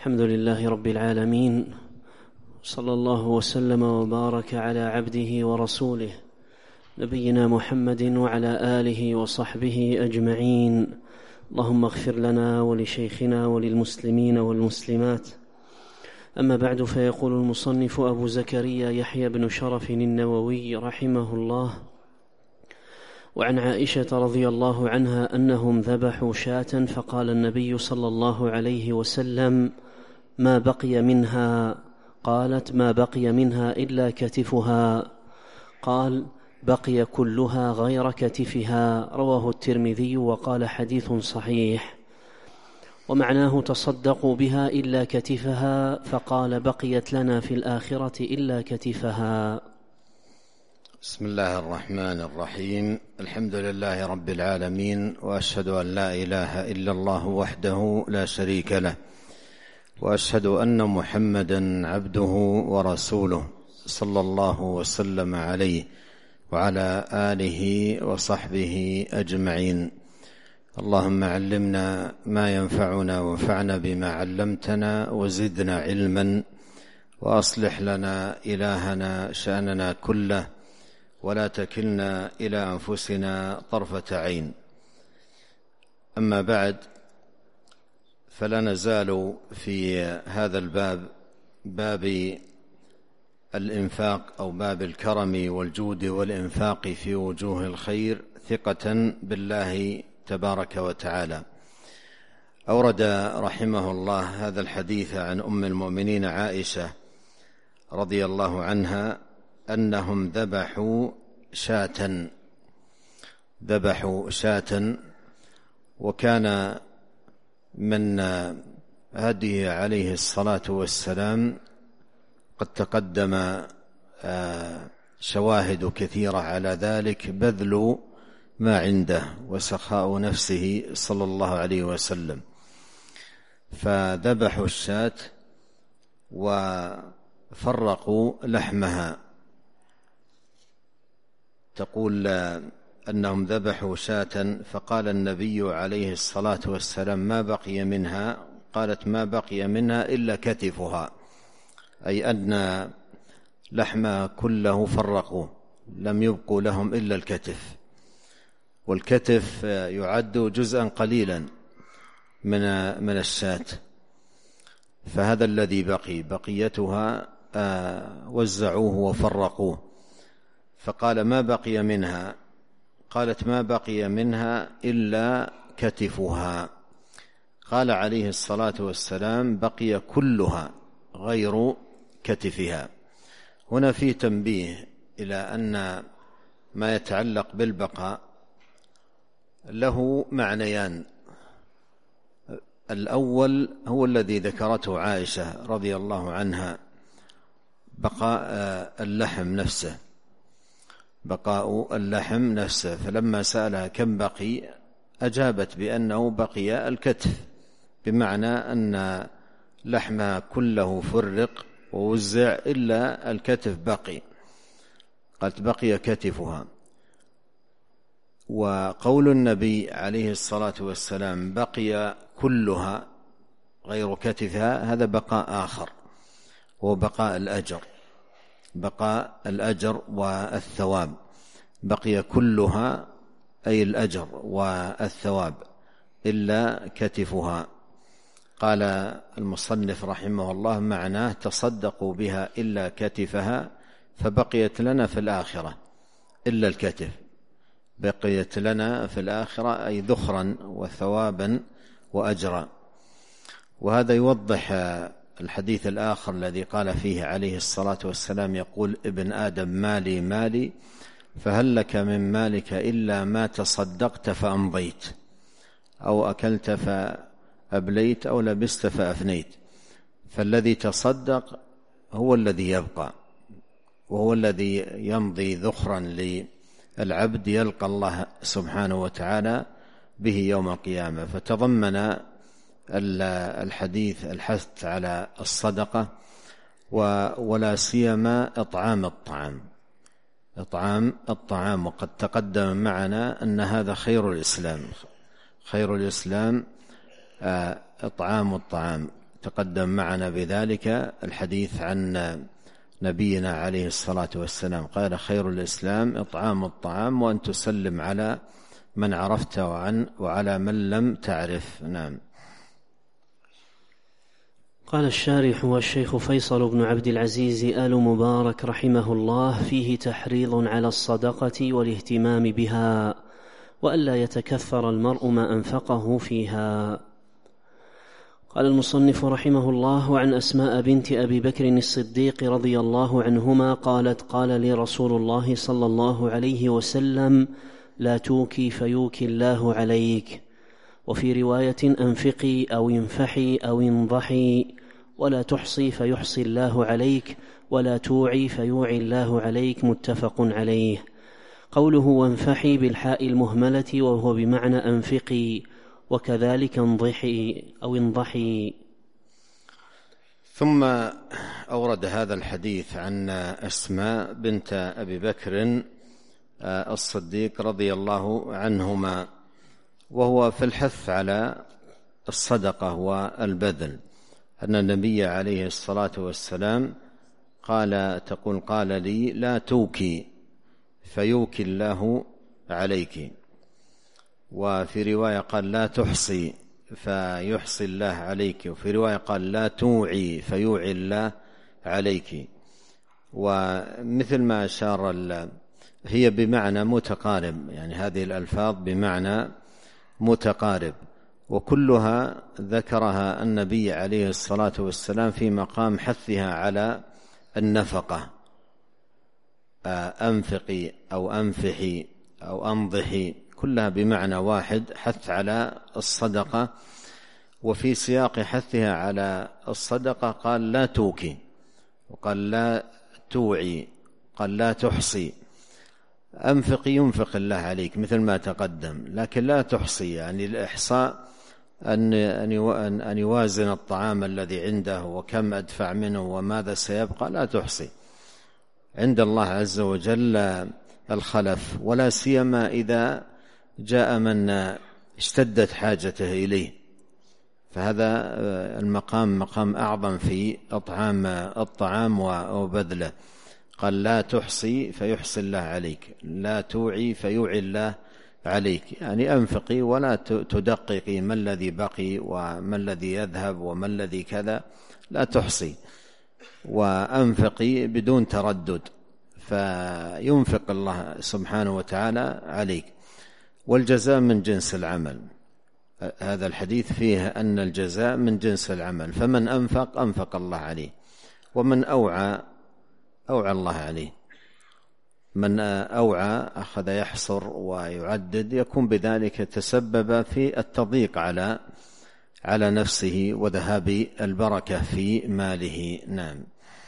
الحمد لله رب العالمين، صلى الله وسلم وبارك على عبده ورسوله نبينا محمد وعلى آله وصحبه أجمعين. اللهم اغفر لنا ولشيخنا وللمسلمين والمسلمات. أما بعد، فيقول المصنف أبو زكريا يحيى بن شرف النووي رحمه الله: وعن عائشة رضي الله عنها أنهم ذبحوا شاة فقال النبي صلى الله عليه وسلم: ما بقي منها؟ قالت: ما بقي منها إلا كتفها. قال: بقي كلها غير كتفها. رواه الترمذي وقال: حديث صحيح. ومعناه: تصدقوا بها إلا كتفها، فقال: بقيت لنا في الآخرة إلا كتفها. بسم الله الرحمن الرحيم. الحمد لله رب العالمين، وأشهد أن لا إله إلا الله وحده لا شريك له، وأشهد أن محمدا عبده ورسوله صلى الله وسلم عليه وعلى آله وصحبه أجمعين. اللهم علمنا ما ينفعنا وانفعنا بما علمتنا وزدنا علما، وأصلح لنا إلهنا شأننا كله، ولا تكلنا إلى أنفسنا طرفة عين. أما بعد، فلا نزال في هذا الباب، باب الإنفاق أو باب الكرم والجود والإنفاق في وجوه الخير، ثقة بالله تبارك وتعالى. أورد رحمه الله هذا الحديث عن أم المؤمنين عائشة رضي الله عنها أنهم ذبحوا شاة، وكان من هديه عليه الصلاة والسلام قد تقدم شواهد كثيرة على ذلك، بذل ما عنده وسخاء نفسه صلى الله عليه وسلم. فذبحوا الشاة وفرقوا لحمها. تقول أنهم ذبحوا شاة فقال النبي عليه الصلاة والسلام: ما بقي منها؟ قالت: ما بقي منها إلا كتفها، أي أن لحمها كله فرقوا، لم يبقوا لهم إلا الكتف. والكتف يعد جزءا قليلا من الشاة، فهذا الذي بقيتها وزعوه وفرقوه. فقال: ما بقي منها؟ قالت: ما بقي منها إلا كتفها. قال عليه الصلاة والسلام: بقي كلها غير كتفها. هنا في تنبيه إلى أن ما يتعلق بالبقاء له معنيان. الأول هو الذي ذكرته عائشة رضي الله عنها، بقاء اللحم نفسه، بقاء اللحم نفسه. فلما سألها كم بقي أجابت بأنه بقي الكتف، بمعنى أن لحمها كله فرق ووزع إلا الكتف بقي. قالت: بقي كتفها. وقول النبي عليه الصلاة والسلام: بقي كلها غير كتفها، هذا بقاء آخر، وهو بقاء الأجر والثواب. بقي كلها أي الأجر والثواب إلا كتفها. قال المصنف رحمه الله: معناه: تصدقوا بها إلا كتفها، فبقيت لنا في الآخرة إلا الكتف. بقيت لنا في الآخرة أي ذخرا وثوابا وأجرا. وهذا يوضح الحديث الآخر الذي قال فيه عليه الصلاة والسلام: يقول ابن آدم: مالي مالي، فهل لك من مالك إلا ما تصدقت فأمضيت، أو أكلت فأبليت، أو لبست فأفنيت. فالذي تصدق هو الذي يبقى، وهو الذي يمضي ذخرا للعبد يلقى الله سبحانه وتعالى به يوم القيامة. فتضمن الحديث الحث على الصدقة، ولا سيما إطعام الطعام. وقد تقدم معنا أن هذا خير الإسلام، إطعام الطعام، تقدم معنا بذلك الحديث عن نبينا عليه الصلاة والسلام، قال: خير الإسلام إطعام الطعام وأن تسلم على من عرفت وعلى من لم تعرف. نعم. قال الشارح والشيخ فيصل بن عبد العزيز آل مبارك رحمه الله: فيه تحريض على الصدقة والاهتمام بها، وألا يتكثر المرء ما أنفقه فيها. قال المصنف رحمه الله: وعن أسماء بنت أبي بكر الصديق رضي الله عنهما قالت: قال لي رسول الله صلى الله عليه وسلم: لا توكي فيوكي الله عليك. وفي رواية: أنفقي أو انفحي أو انضحي، ولا تحصي فيحصي الله عليك، ولا توعي فيوعي الله عليك. متفق عليه. قوله وانفحي بالحاء المهملة وهو بمعنى أنفقي، وكذلك انضحي أو انضحي. ثم أورد هذا الحديث عن أسماء بنت أبي بكر الصديق رضي الله عنهما، وهو في الحث على الصدقة والبذل، أن النبي عليه الصلاة والسلام قال لي: لا توكي فيوكي الله عليك. وفي رواية قال: لا تحصي فيحصي الله عليك. وفي رواية قال: لا توعي فيوعي الله عليك. ومثل ما أشار هي بمعنى متقارب، يعني هذه الألفاظ بمعنى متقارب، وكلها ذكرها النبي عليه الصلاة والسلام في مقام حثها على النفقة. أنفقي أو أنفحي أو أنضحي، كلها بمعنى واحد، حث على الصدقة. وفي سياق حثها على الصدقة قال: لا توكي، وقال: لا توعي، قال: لا تحصي. أنفقي ينفق الله عليك مثل ما تقدم، لكن لا تحصي، يعني الإحصاء أن يوازن الطعام الذي عنده وكم أدفع منه وماذا سيبقى، لا تحصي. عند الله عز وجل الخلف، ولا سيما إذا جاء من اشتدت حاجته إليه، فهذا المقام مقام أعظم في إطعام الطعام وبذله. قال: لا تحصي فيحصي الله عليك، لا توعي فيوعي الله عليك، يعني أنفقي ولا تدققي ما الذي بقي وما الذي يذهب وما الذي كذا، لا تحصي، وأنفقي بدون تردد، فينفق الله سبحانه وتعالى عليك. والجزاء من جنس العمل، هذا الحديث فيه أن الجزاء من جنس العمل، فمن أنفق الله عليه، ومن أوعى الله عليه. من أوعى أخذ يحصر ويعدد، يكون بذلك تسبب في التضييق على نفسه وذهاب البركة في ماله. نعم.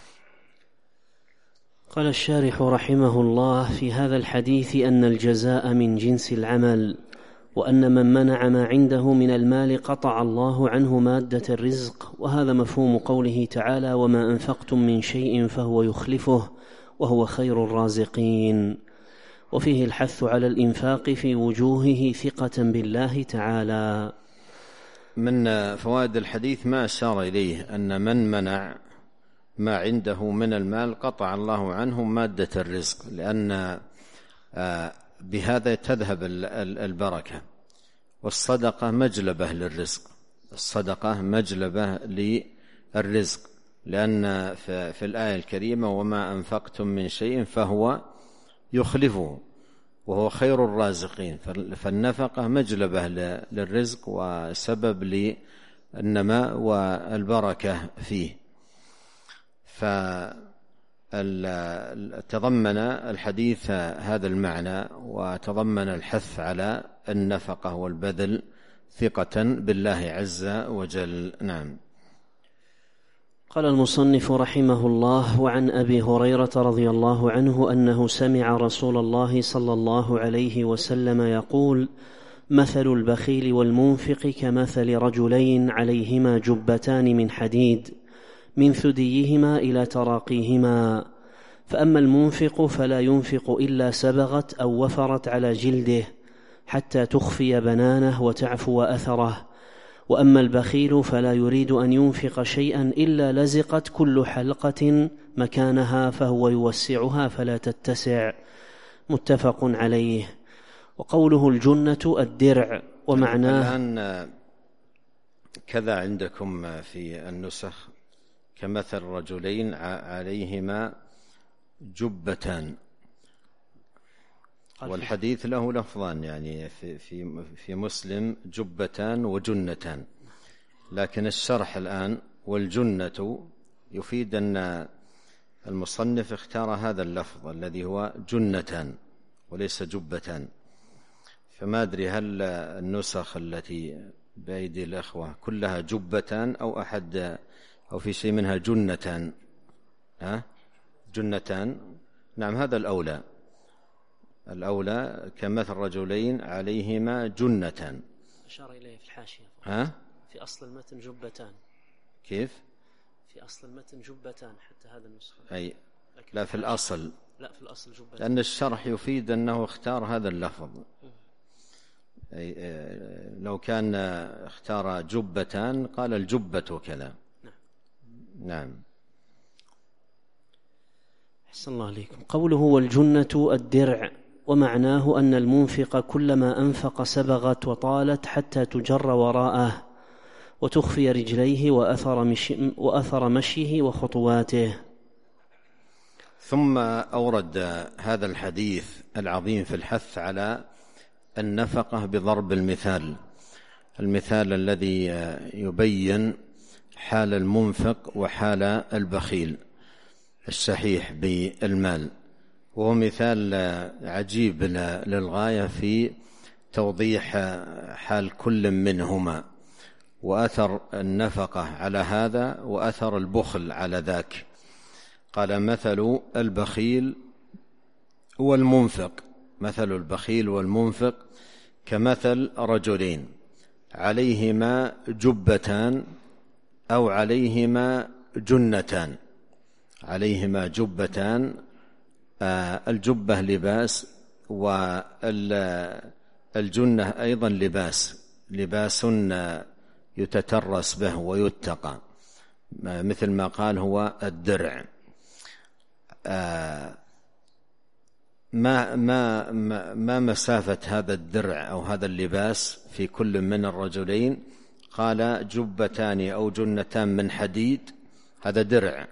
قال الشارح رحمه الله: في هذا الحديث أن الجزاء من جنس العمل، وأن من منع ما عنده من المال قطع الله عنه مادة الرزق، وهذا مفهوم قوله تعالى: وما أنفقتم من شيء فهو يخلفه وهو خير الرازقين. وفيه الحث على الإنفاق في وجوهه ثقة بالله تعالى. من فوائد الحديث ما أشار إليه أن من منع ما عنده من المال قطع الله عنه مادة الرزق، لأن بهذا تذهب البركة. والصدقة مجلبة للرزق، الصدقة مجلبة للرزق، لأن في الآية الكريمة: وما أنفقتم من شيء فهو يخلفه وهو خير الرازقين. فالنفقة مجلبة للرزق وسبب للنماء والبركة فيه. فتضمن الحديث هذا المعنى، وتضمن الحث على النفقة والبذل ثقة بالله عز وجل. نعم. قال المصنف رحمه الله: وعن أبي هريرة رضي الله عنه أنه سمع رسول الله صلى الله عليه وسلم يقول: مثل البخيل والمنفق كمثل رجلين عليهما جبتان من حديد من ثديهما إلى تراقيهما، فأما المنفق فلا ينفق إلا سبغت أو وفرت على جلده حتى تخفي بنانه وتعفو أثره، وأما البخيل فلا يريد أن ينفق شيئا إلا لزقت كل حلقة مكانها فهو يوسعها فلا تتسع. متفق عليه. وقوله الجنة الدرع ومعناه. الآن كذا عندكم في النسخ كمثل رجلين عليهما جبتان، والحديث له لفظان، يعني في مسلم جبتان وجنتان، لكن الشرح الآن والجنة يفيد أن المصنف اختار هذا اللفظ الذي هو جنتان وليس جبتان. فما أدري هل النسخ التي بأيدي الأخوة كلها جبتان أو في شيء منها جنتان؟ جنتان. نعم، هذا الأولى كمثل رجلين عليهما جنتان. أشار إليه في الحاشية. في أصل المتن جبتان. كيف؟ في أصل المتن جبتان حتى هذا النسخة. أي لا، في الأصل. لا، في الأصل جبتان، لأن الشرح يفيد أنه اختار هذا اللفظ. لو كان اختار جبتان قال الجبة كذا. نعم. أحسن الله عليكم. قوله والجنة الدرع ومعناه أن المنفق كلما أنفق سبغت وطالت حتى تجر وراءه وتخفي رجليه وأثر مشيه وخطواته. ثم أورد هذا الحديث العظيم في الحث على النفقة بضرب المثال الذي يبين حال المنفق وحال البخيل الشحيح بالمال، وهو مثال عجيب للغاية في توضيح حال كل منهما وأثر النفقة على هذا وأثر البخل على ذاك. قال مثل البخيل والمنفق، مثل البخيل والمنفق كمثل رجلين عليهما جبتان أو عليهما جنتان. عليهما جبتان، الجبة لباس والجنة أيضا لباس يتترس به ويتقى، مثل ما قال هو الدرع. ما مسافة هذا الدرع أو هذا اللباس في كل من الرجلين؟ قال جبتان أو جنتان من حديد، هذا درع،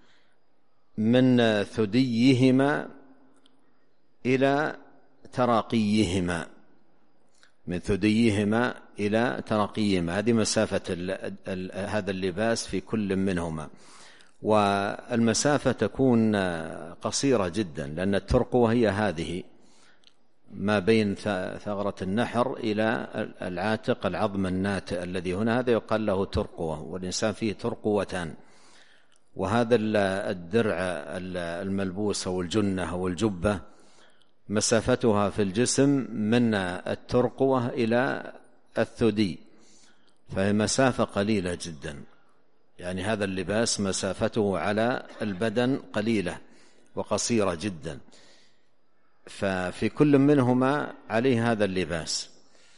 من ثديهما إلى تراقيهما، من ثديهما إلى تراقيهما، هذه مسافة هذا اللباس في كل منهما. والمسافة تكون قصيرة جدا، لأن الترقوة هي هذه ما بين ثغرة النحر إلى العاتق، العظم الناتئ الذي هنا، هذا يقال له ترقوة، والإنسان فيه ترقوتان. وهذا الدرع الملبوس أو الجنة أو الجبة مسافتها في الجسم من الترقوة إلى الثدي، فهي مسافة قليلة جدا، يعني هذا اللباس مسافته على البدن قليلة وقصيرة جدا، ففي كل منهما عليه هذا اللباس.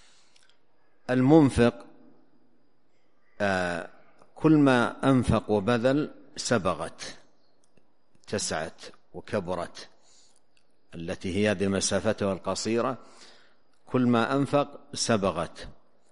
المنفق كل ما أنفق وبذل سبغت، اتسعت وكبرت، التي هي هذه مسافتها القصيرة، كل ما أنفق سبغت.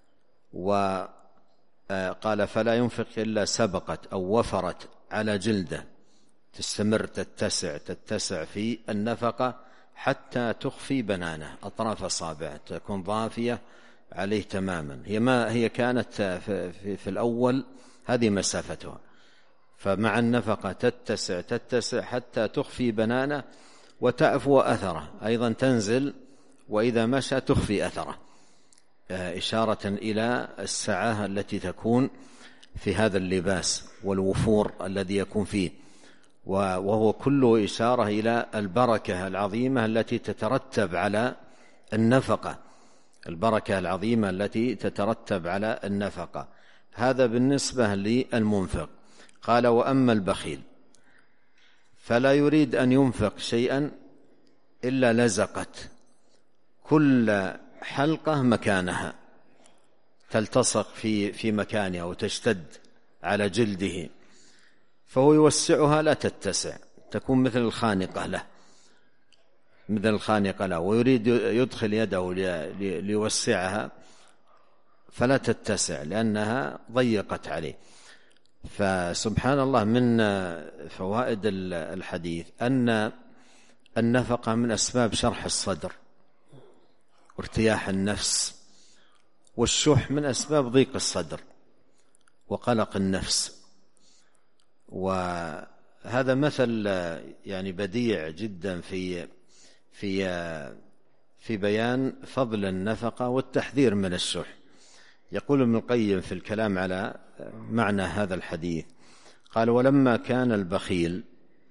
وقال فلا ينفق إلا سبقت أو وفرت على جلده، تستمر تتسع في النفقة حتى تخفي بنانه، أطراف أصابعه تكون ضافية عليه تماما. هي كانت في الأول هذه مسافتها، فمع النفقة تتسع حتى تخفي بنانه وتعفو أثره، أيضا تنزل وإذا مشى تخفي أثره، إشارة إلى السعة التي تكون في هذا اللباس والوفور الذي يكون فيه، وهو كله إشارة إلى البركة العظيمة التي تترتب على النفقة، البركة العظيمة التي تترتب على النفقة. هذا بالنسبة للمنفق. قال وأما البخيل فلا يريد أن ينفق شيئا إلا لزقت كل حلقة مكانها، تلتصق في مكانها وتشتد على جلده، فهو يوسعها لا تتسع، تكون مثل الخانقة له، ويريد يدخل يده ليوسعها فلا تتسع لأنها ضيقت عليه. فسبحان الله، من فوائد الحديث أن النفقة من أسباب شرح الصدر وارتياح النفس، والشح من أسباب ضيق الصدر وقلق النفس. وهذا مثل يعني بديع جدا في بيان فضل النفقة والتحذير من الشح. يقول ابن القيم في الكلام على معنى هذا الحديث، قال: ولما كان البخيل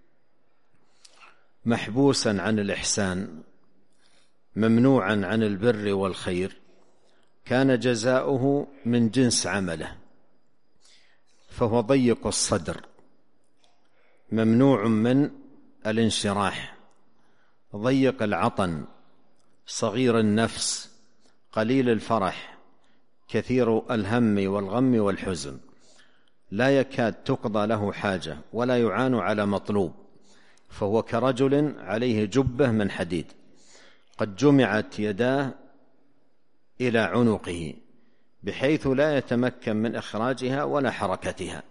محبوسا عن الإحسان ممنوعا عن البر والخير، كان جزاؤه من جنس عمله، فهو ضيق الصدر ممنوع من الانشراح، ضيق العطن، صغير النفس، قليل الفرح، كثير الهم والغم والحزن، لا يكاد تقضى له حاجة ولا يعان على مطلوب، فهو كرجل عليه جبة من حديد قد جمعت يداه إلى عنقه بحيث لا يتمكن من إخراجها ولا حركتها،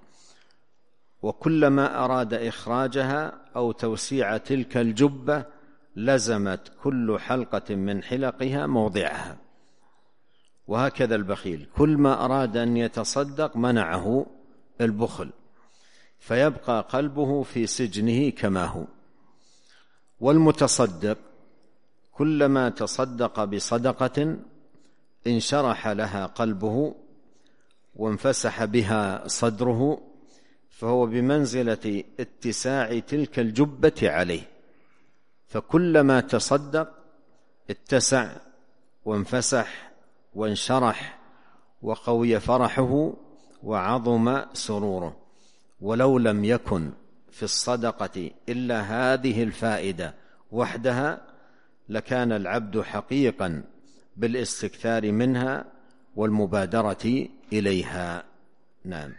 وكلما أراد إخراجها أو توسيع تلك الجبة لزمت كل حلقة من حلقها موضعها. وهكذا البخيل كل ما أراد أن يتصدق منعه البخل، فيبقى قلبه في سجنه كما هو. والمتصدق كلما تصدق بصدقة انشرح لها قلبه وانفسح بها صدره، فهو بمنزلة اتساع تلك الجبة عليه، فكلما تصدق اتسع وانفسح وانشرح وقوي فرحه وعظم سروره. ولو لم يكن في الصدقة إلا هذه الفائدة وحدها لكان العبد حقيقا بالاستكثار منها والمبادرة إليها. نعم.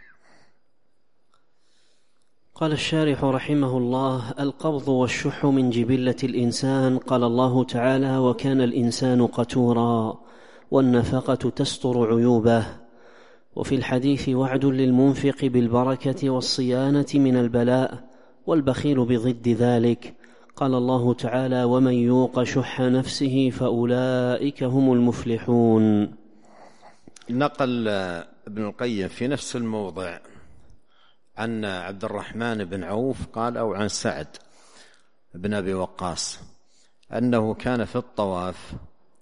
قال الشارح رحمه الله: القبض والشح من جبلة الإنسان. قال الله تعالى: وكان الإنسان قتورا، والنفقة تستر عيوبه. وفي الحديث وعد للمنفق بالبركة والصيانة من البلاء، والبخيل بضد ذلك. قال الله تعالى: ومن يوق شح نفسه فأولئك هم المفلحون. نقل ابن القيم في نفس الموضع عن عبد الرحمن بن عوف قال، أو عن سعد بن أبي وقاص، أنه كان في الطواف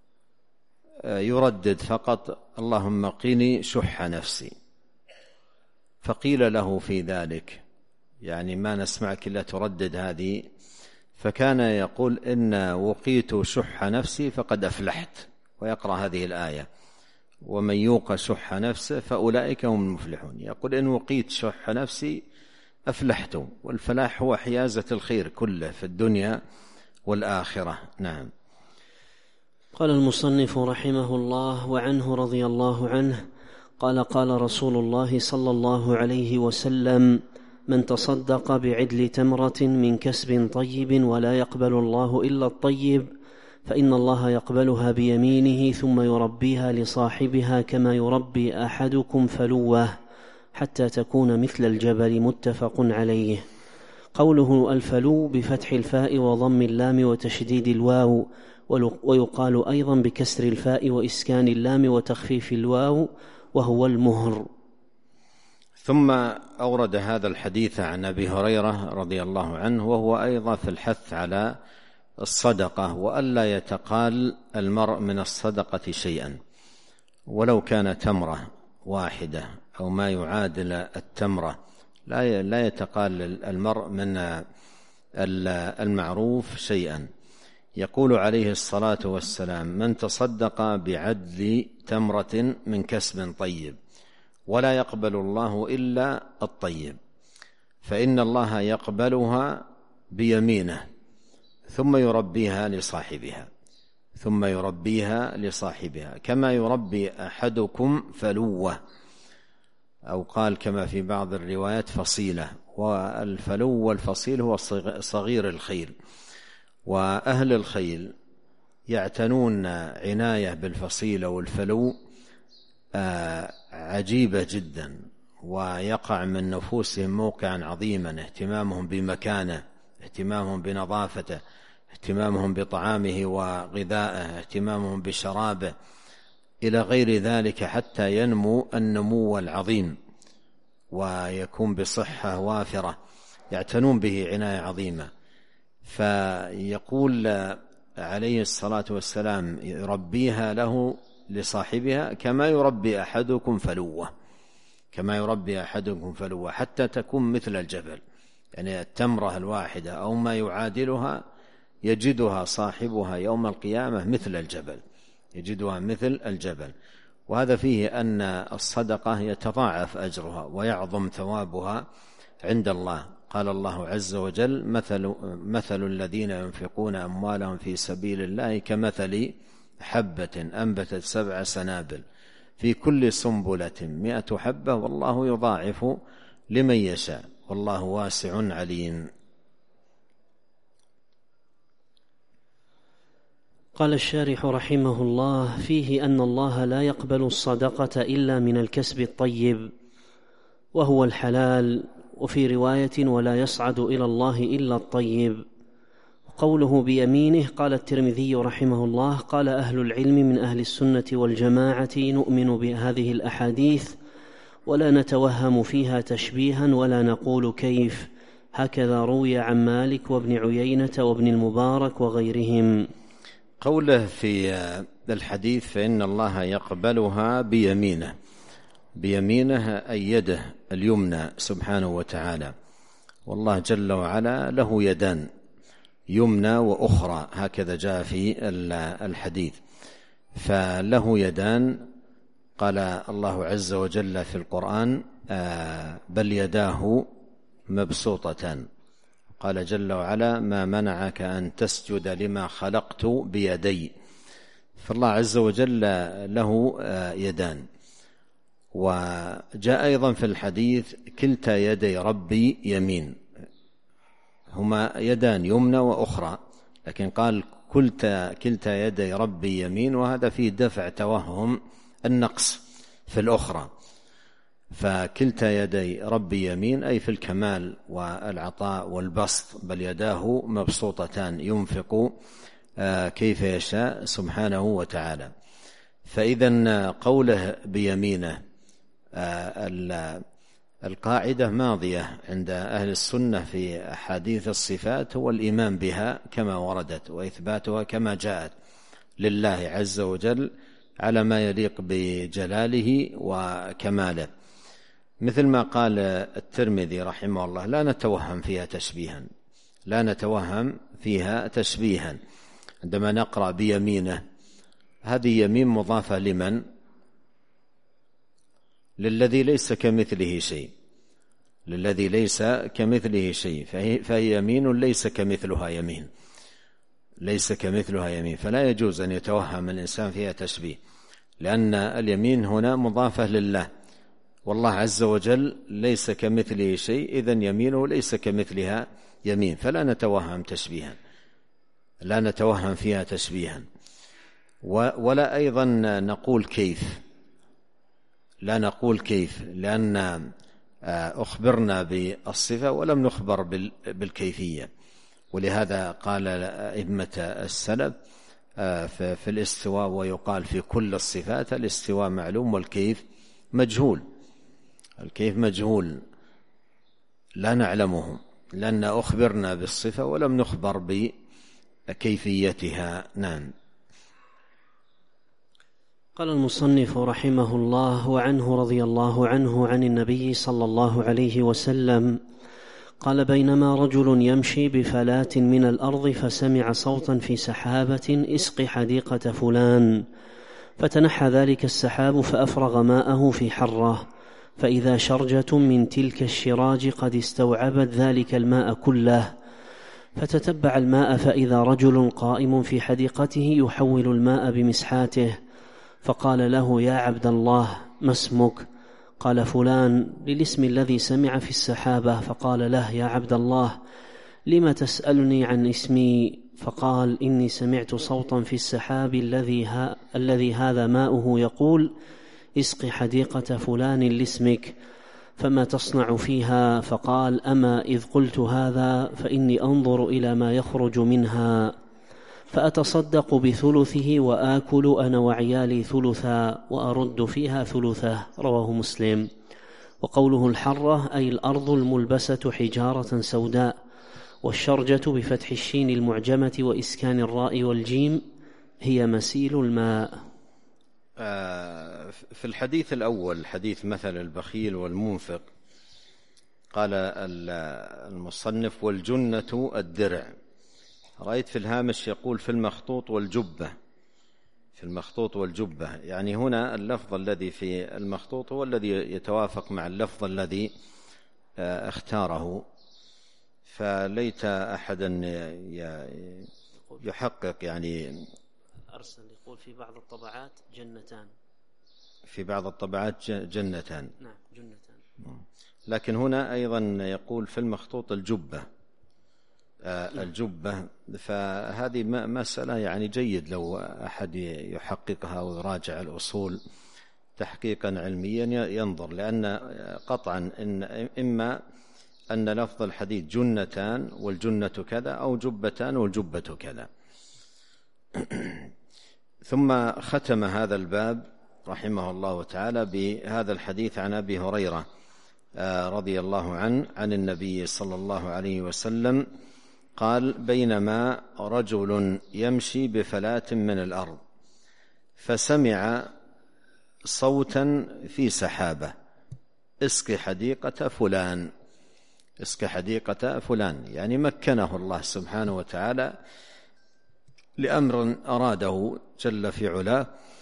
يردد فقط: اللهم قني شح نفسي. فقيل له في ذلك: يعني ما نسمعك إلا تردد هذه. فكان يقول: إن وقيت شح نفسي فقد أفلحت، ويقرأ هذه الآية: ومن يوق شح نفسه فأولئك هم المفلحون. يقول: إن وقيت شح نفسي أفلحت، والفلاح هو حيازة الخير كله في الدنيا والآخرة. نعم. قال المصنف رحمه الله: وعنه رضي الله عنه قال: قال رسول الله صلى الله عليه وسلم: من تصدق بعدل تمرة من كسب طيب ولا يقبل الله إلا الطيب، فإن الله يقبلها بيمينه ثم يربيها لصاحبها كما يربي أحدكم فلوه حتى تكون مثل الجبل. متفق عليه. قوله الفلو بفتح الفاء وضم اللام وتشديد الواو، ويقال أيضا بكسر الفاء وإسكان اللام وتخفيف الواو، وهو المهر. ثم أورد هذا الحديث عن أبي هريرة رضي الله عنه، وهو أيضا في الحث على الصدقة، وألا يتقال المرء من الصدقة شيئا ولو كان تمرة واحدة أو ما يعادل التمرة. لا يتقال المرء من المعروف شيئا. يقول عليه الصلاة والسلام: من تصدق بعدل تمرة من كسب طيب ولا يقبل الله إلا الطيب، فإن الله يقبلها بيمينه ثم يربيها لصاحبها، ثم يربيها لصاحبها، كما يربي أحدكم فلوة، أو قال كما في بعض الروايات فصيلة. والفلو والفصيل هو صغير الخيل، وأهل الخيل يعتنون عناية بالفصيلة والفلو عجيبة جدا، ويقع من نفوسهم موقعا عظيما، اهتمامهم بمكانه، اهتمامهم بنظافته، اهتمامهم بطعامه وغذائه، اهتمامهم بشرابه، إلى غير ذلك، حتى ينمو النمو العظيم ويكون بصحة وافرة، يعتنون به عناية عظيمة. فيقول عليه الصلاة والسلام يربيها له لصاحبها كما يربي أحدكم فلوة، كما يربي أحدكم فلوة، حتى تكون مثل الجبل. يعني التمرة الواحدة أو ما يعادلها يجدها صاحبها يوم القيامة مثل الجبل، يجدها مثل الجبل. وهذا فيه أن الصدقة يتضاعف أجرها ويعظم ثوابها عند الله. قال الله عز وجل: مثل الذين ينفقون أموالهم في سبيل الله كمثل حبة أنبتت 7 سنابل في كل سنبلة 100 حبة والله يضاعف لمن يشاء والله واسع عليم. قال الشارح رحمه الله: فيه أن الله لا يقبل الصدقة إلا من الكسب الطيب وهو الحلال، وفي رواية: ولا يصعد إلى الله إلا الطيب. قوله بيمينه، قال الترمذي رحمه الله: قال أهل العلم من أهل السنة والجماعة نؤمن بهذه الأحاديث ولا نتوهم فيها تشبيها ولا نقول كيف، هكذا روي عن مالك وابن عيينة وابن المبارك وغيرهم. قوله في الحديث: فإن الله يقبلها بيمينه، بيمينه أي يده اليمنى سبحانه وتعالى، والله جل وعلا له يدان، يمنى وأخرى، هكذا جاء في الحديث. فله يدان، قال الله عز وجل في القرآن: بل يداه مبسوطتان. قال جل وعلا: ما منعك أن تسجد لما خلقت بيدي. فالله عز وجل له يدان. وجاء أيضا في الحديث: كلتا يدي ربي يمين، هما يدان يمنى وأخرى، لكن قال كلتا يدي ربي يمين، وهذا فيه دفع توهم النقص في الأخرى. فكلتا يدي ربي يمين أي في الكمال والعطاء والبسط، بل يداه مبسوطتان ينفق كيف يشاء سبحانه وتعالى. فإذا قوله بيمينه القاعدة ماضية عند أهل السنة في أحاديث الصفات هو الإيمان بها كما وردت وإثباتها كما جاءت لله عز وجل على ما يليق بجلاله وكماله، مثل ما قال الترمذي رحمه الله: لا نتوهم فيها تشبيها، لا نتوهم فيها تشبيها. عندما نقرأ بيمينه، هذه يمين مضافة لمن؟ للذي ليس كمثله شيء، للذي ليس كمثله شيء، فهي يمين ليس كمثلها يمين، ليس كمثلها يمين، فلا يجوز أن يتوهم الإنسان فيها تشبيه، لأن اليمين هنا مضافة لله، والله عز وجل ليس كمثله شيء، إذن يمينه ليس كمثلها يمين، فلا نتوهم تشبيها، لا نتوهم فيها تشبيها. ولا أيضا نقول كيف، لا نقول كيف، لأن أخبرنا بالصفة ولم نخبر بالكيفية. ولهذا قال أئمة السلف في الاستواء، ويقال في كل الصفات: الاستواء معلوم والكيف مجهول. الكيف مجهول لا نعلمه، لأن أخبرنا بالصفة ولم نخبر بكيفيتها. نعم. قال المصنف رحمه الله: وعنه رضي الله عنه عن النبي صلى الله عليه وسلم قال: بينما رجل يمشي بفلاة من الأرض فسمع صوتا في سحابة: اسق حديقة فلان. فتنحى ذلك السحاب فأفرغ ماءه في حرة، فإذا شرجة من تلك الشراج قد استوعبت ذلك الماء كله، فتتبع الماء فإذا رجل قائم في حديقته يحول الماء بمسحاته، فقال له: يا عبد الله، ما اسمك؟ قال: فلان، للاسم الذي سمع في السحابة. فقال له: يا عبد الله، لم تسألني عن اسمي؟ فقال: إني سمعت صوتا في السحاب الذي هذا ماؤه يقول: اسق حديقة فلان لاسمك، فما تصنع فيها؟ فقال: أما إذ قلت هذا فإني أنظر إلى ما يخرج منها، فأتصدق بثلثه وآكل أنا وعيالي ثلثا وأرد فيها ثلثه. رواه مسلم. وقوله الحرة أي الأرض الملبسة حجارة سوداء، والشرجة بفتح الشين المعجمة وإسكان الراء والجيم هي مسيل الماء. في الحديث الأول، حديث مثل البخيل والمنفق، قال المصنف: والجنة الدرع. رأيت في الهامش يقول في المخطوط والجبة، في المخطوط والجبة، يعني هنا اللفظ الذي في المخطوط هو الذي يتوافق مع اللفظ الذي اختاره، فليت أحدا يحقق. يعني أرسل يقول في بعض الطبعات جنتان، في بعض الطبعات جنتان. نعم، جنتان. لكن هنا أيضا يقول في المخطوط الجبة، الجبة. فهذه مسألة يعني جيد لو أحد يحققها ويراجع الأصول تحقيقا علميا ينظر، لأن قطعا إما أن لفظ الحديث جنتان والجنة كذا، أو جبتان والجبة كذا. ثم ختم هذا الباب رحمه الله تعالى بهذا الحديث عن أبي هريرة رضي الله عنه عن النبي صلى الله عليه وسلم قال: بينما رجل يمشي بفلاة من الأرض فسمع صوتا في سحابة: اسق حديقة فلان، اسق حديقة فلان. يعني مكنه الله سبحانه وتعالى لأمر أراده جل في علاه،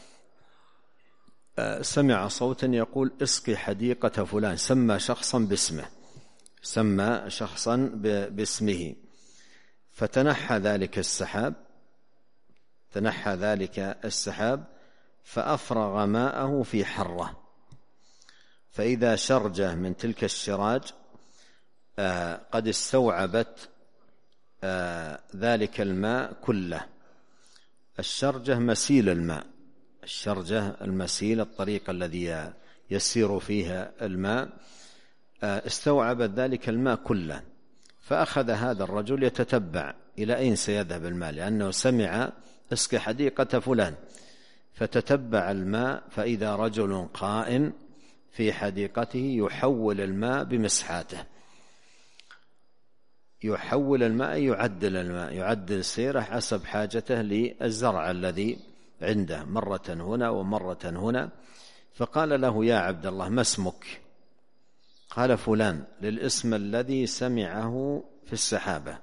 سمع صوتا يقول: اسق حديقة فلان. سمى شخصا باسمه، سمى شخصا باسمه، فتنحى ذلك السحاب، تنحى ذلك السحاب فأفرغ ماءه في حرة، فإذا شرجة من تلك الشراج قد استوعبت ذلك الماء كله. الشرجة مسيل الماء، الشرجة المسيل، الطريق الذي يسير فيها الماء، استوعبت ذلك الماء كله. فأخذ هذا الرجل يتتبع إلى أين سيذهب الماء، لأنه سمع اسق حديقة فلان، فتتبع الماء فإذا رجل قائم في حديقته يحول الماء بمسحاته، يحول الماء، يعدل الماء، يعدل سيره حسب حاجته للزرع الذي عنده، مرة هنا ومرة هنا. فقال له: يا عبد الله، ما اسمك؟ قال: فلان، للاسم الذي سمعه في السحابة،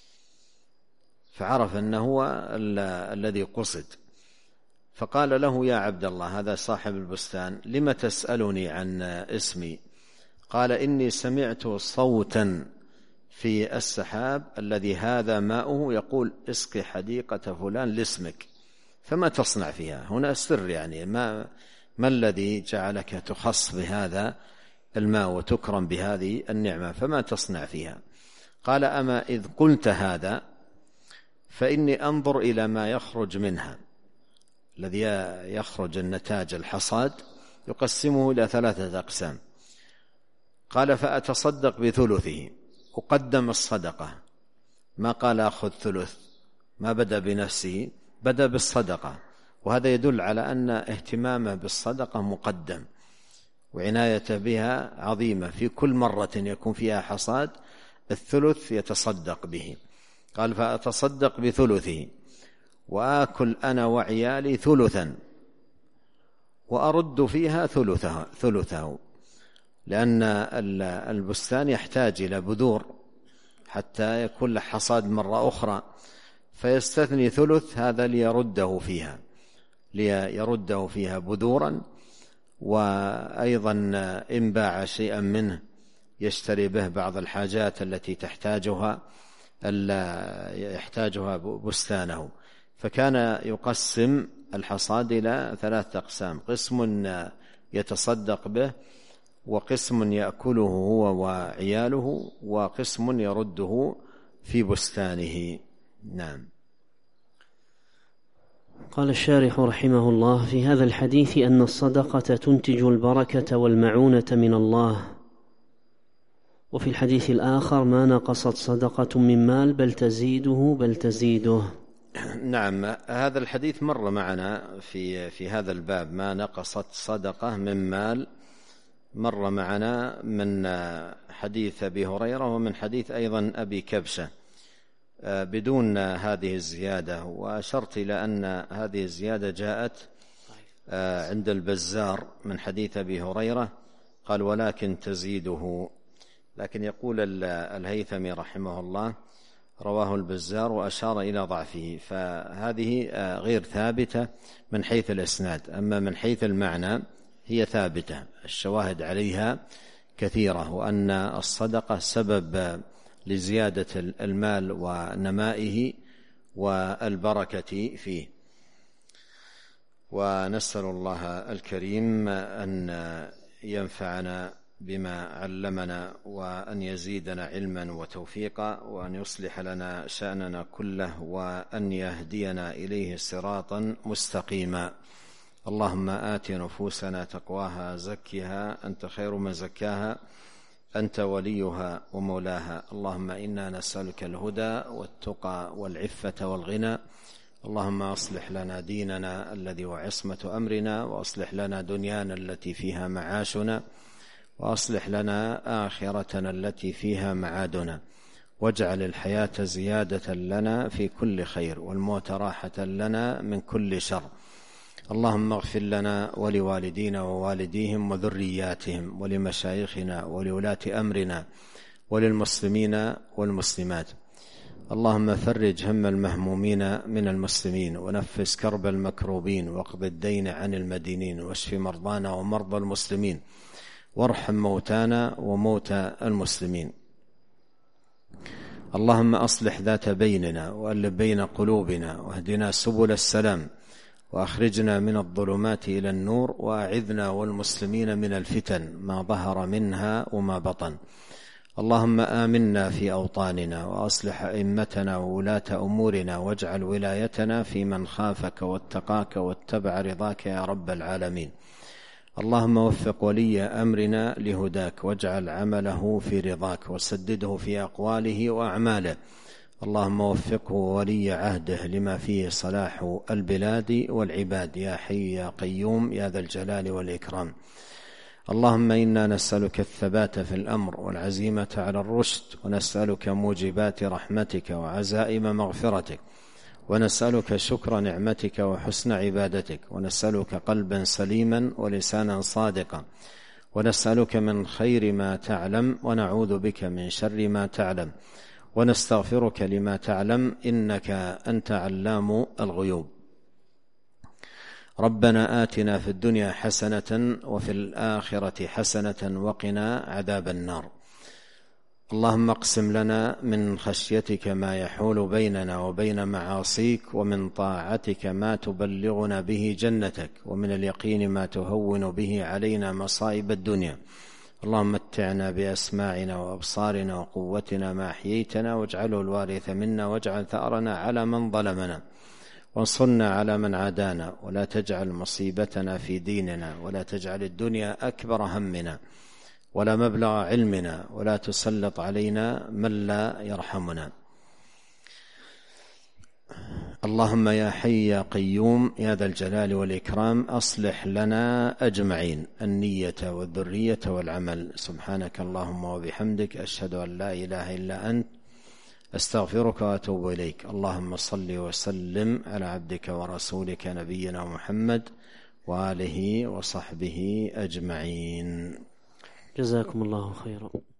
فعرف أنه هو الذي قصد. فقال له: يا عبد الله، هذا صاحب البستان، لم تسألني عن اسمي؟ قال: إني سمعت صوتا في السحاب الذي هذا ماؤه يقول: اسق حديقة فلان لاسمك، فما تصنع فيها؟ هنا السر، يعني ما الذي جعلك تخص بهذا الماء وتكرم بهذه النعمة، فما تصنع فيها؟ قال: أما إذ قلت هذا فإني أنظر إلى ما يخرج منها. الذي يخرج النتاج الحصاد يقسمه إلى 3 أقسام. قال: فأتصدق بثلثه. وقدم الصدقة، ما قال أخذ ثلث، ما بدأ بنفسه، بدأ بالصدقة، وهذا يدل على أن اهتمامه بالصدقة مقدم وعنايته بها عظيمة. في كل مرة يكون فيها حصاد الثلث يتصدق به. قال: فأتصدق بثلثه وآكل أنا وعيالي ثلثا وأرد فيها ثلثه، لأن البستان يحتاج إلى بذور حتى يكون له حصاد مرة أخرى، فيستثني ثلث هذا ليرده فيها بذورا، وأيضا إن باع شيئا منه يشتري به بعض الحاجات التي تحتاجها يحتاجها بستانه، فكان يقسم الحصاد إلى 3 أقسام: قسم يتصدق به، وقسم يأكله هو وعياله، وقسم يرده في بستانه. نعم. قال الشارح رحمه الله: في هذا الحديث أن الصدقة تنتج البركة والمعونة من الله. وفي الحديث الآخر: ما نقصت صدقة من مال بل تزيده. نعم، هذا الحديث مر معنا في هذا الباب: ما نقصت صدقة من مال، مر معنا من حديث أبي هريرة ومن حديث أيضا أبي كبشة بدون هذه الزيادة. وأشرت إلى أن هذه الزيادة جاءت عند البزار من حديث أبي هريرة، قال: ولكن تزيده. لكن يقول الهيثمي رحمه الله: رواه البزار وأشار إلى ضعفه، فهذه غير ثابتة من حيث الإسناد، أما من حيث المعنى هي ثابتة، الشواهد عليها كثيرة، وأن الصدقة سبب لزيادة المال ونمائه والبركة فيه. ونسأل الله الكريم أن ينفعنا بما علمنا، وأن يزيدنا علما وتوفيقا، وأن يصلح لنا شأننا كله، وأن يهدينا إليه صراطا مستقيما. اللهم آت نفوسنا تقواها، زكها أنت خير من زكاها، أنت وليها ومولاها. اللهم إنا نسألك الهدى والتقى والعفة والغنى. اللهم أصلح لنا ديننا الذي هو عصمة أمرنا، وأصلح لنا دنيانا التي فيها معاشنا، وأصلح لنا آخرتنا التي فيها معادنا، واجعل الحياة زيادة لنا في كل خير، والموت راحة لنا من كل شر. اللهم اغفر لنا ولوالدينا ووالديهم وذرياتهم، ولمشايخنا ولولاة أمرنا، وللمسلمين والمسلمات. اللهم فرج هم المهمومين من المسلمين، ونفس كرب المكروبين، واقض الدين عن المدينين، واشف مرضانا ومرضى المسلمين، وارحم موتانا وموتى المسلمين. اللهم أصلح ذات بيننا، وألف بين قلوبنا، واهدنا سبل السلام، وأخرجنا من الظلمات إلى النور، وأعذنا والمسلمين من الفتن ما ظهر منها وما بطن. اللهم آمنا في أوطاننا، وأصلح أئمتنا وولاة أمورنا، واجعل ولايتنا في من خافك واتقاك واتبع رضاك يا رب العالمين. اللهم وفق ولي أمرنا لهداك، واجعل عمله في رضاك، وسدده في أقواله وأعماله. اللهم وفقه ولي عهده لما فيه صلاح البلاد والعباد، يا حي يا قيوم يا ذا الجلال والإكرام. اللهم إنا نسألك الثبات في الأمر والعزيمة على الرشد، ونسألك موجبات رحمتك وعزائم مغفرتك، ونسألك شكر نعمتك وحسن عبادتك، ونسألك قلبا سليما ولسانا صادقا، ونسألك من خير ما تعلم، ونعوذ بك من شر ما تعلم، ونستغفرك لما تعلم، إنك أنت علام الغيوب. ربنا آتنا في الدنيا حسنة وفي الآخرة حسنة وقنا عذاب النار. اللهم اقسم لنا من خشيتك ما يحول بيننا وبين معاصيك، ومن طاعتك ما تبلغنا به جنتك، ومن اليقين ما تهون به علينا مصائب الدنيا. اللهم متعنا بأسماعنا وأبصارنا وقوتنا ما أحييتنا، واجعله الوارث منا، واجعل ثأرنا على من ظلمنا، وانصرنا على من عادانا، ولا تجعل مصيبتنا في ديننا، ولا تجعل الدنيا أكبر همنا ولا مبلغ علمنا، ولا تسلط علينا من لا يرحمنا. اللهم يا حي يا قيوم يا ذا الجلال والإكرام، أصلح لنا أجمعين النية والذرية والعمل. سبحانك اللهم وبحمدك، أشهد أن لا إله إلا أنت، أستغفرك وأتوب إليك. اللهم صل وسلم على عبدك ورسولك نبينا محمد وآله وصحبه أجمعين. جزاكم الله خيرا.